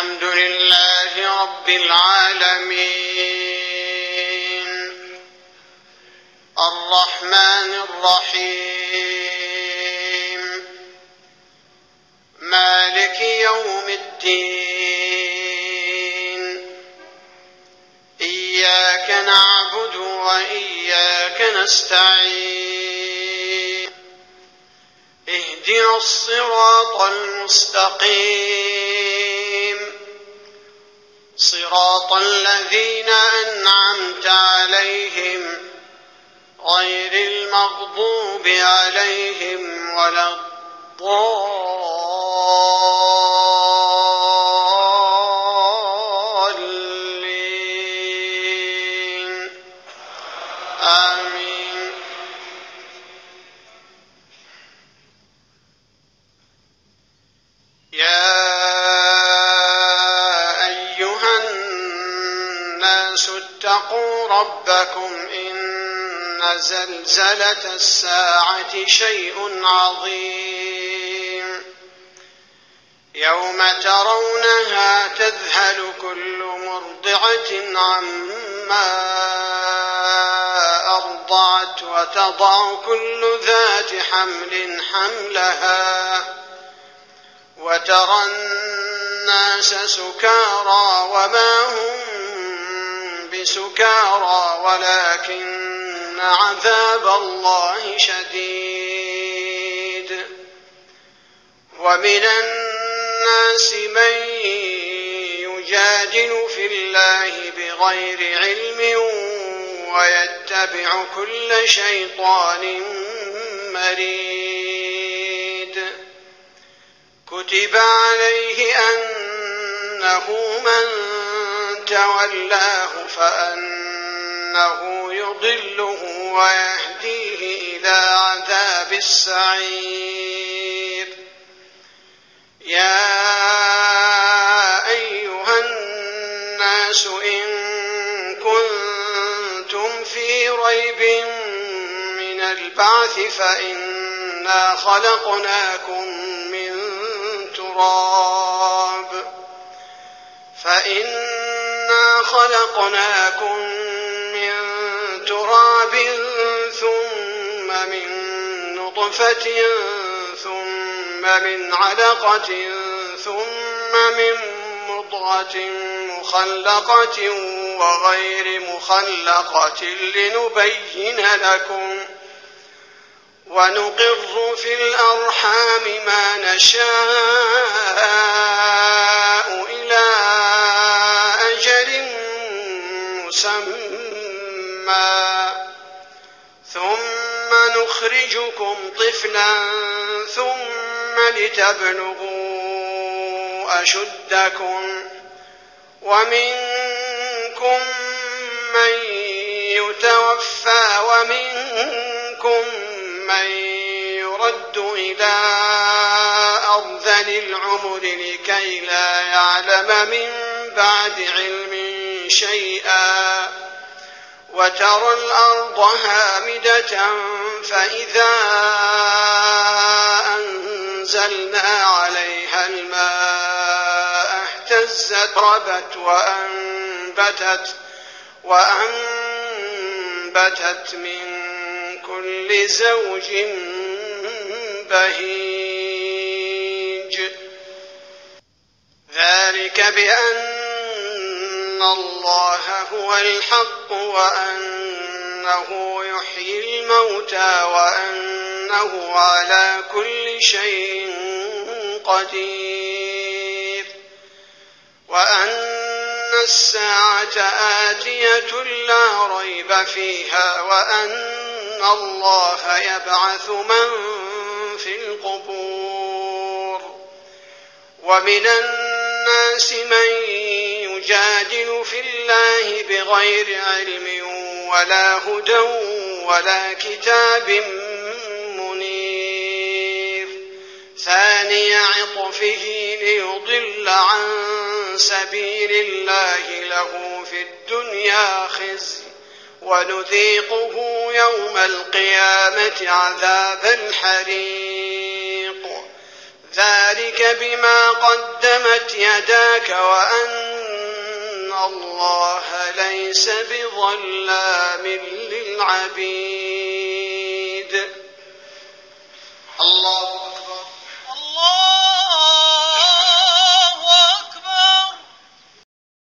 الحمد لله رب العالمين الرحمن الرحيم مالك يوم الدين إياك نعبد وإياك نستعين اهدنا الصراط المستقيم صراط الذين أنعمت عليهم غير المغضوب عليهم ولا الضالين آمين. يا أيها الناس اتقوا ربكم إن زلزلة الساعة شيء عظيم يوم ترونها تذهل كل مرضعة عما أرضعت وتضع كل ذات حمل حملها وترى الناس سكارى وما هم بسكارى ولكن عذاب الله شديد. ومن الناس من يجادل في الله بغير علم ويتبع كل شيطان مريد. كتب عليه أنه من تولاه فأنه يضله ويهديه إلى عذاب السعير. يا أيها الناس إن كنتم في ريب من البعث فإنا خلقناكم من تراب ثم من نطفة ثم من علقة ثم من مضغة مخلقة وغير مخلقة لنبين لكم ونقر في الأرحام ما نشاء إلى أجل مسمى ثم نخرجكم طفلا ثم لتبلغوا أشدكم ومنكم من يتوفى ومنكم من يرد إلى أرذل العمر لكي لا يعلم من بعد علم شيئا وترى الأرض هامدة فإذا أنزلنا عليها الماء اهتزت ربت وأنبتت من كل زوج بهيج. ذلك بأن الله هو الحق وأنه يحيي الموتى وأنه على كل شيء قدير وأن الساعة آتية لا ريب فيها وأن الله يبعث من في القبور. ومن الناس من يجادل في الله بغير علم ولا هدى ولا كتاب منير. ثاني عطفه ليضل عن سبيل الله له في الدنيا خزي ونذيقه يوم القيامة عذاب الحريق. ذلك ذلك بما قدمت يداك وأن الله ليس بظلام للعبيد.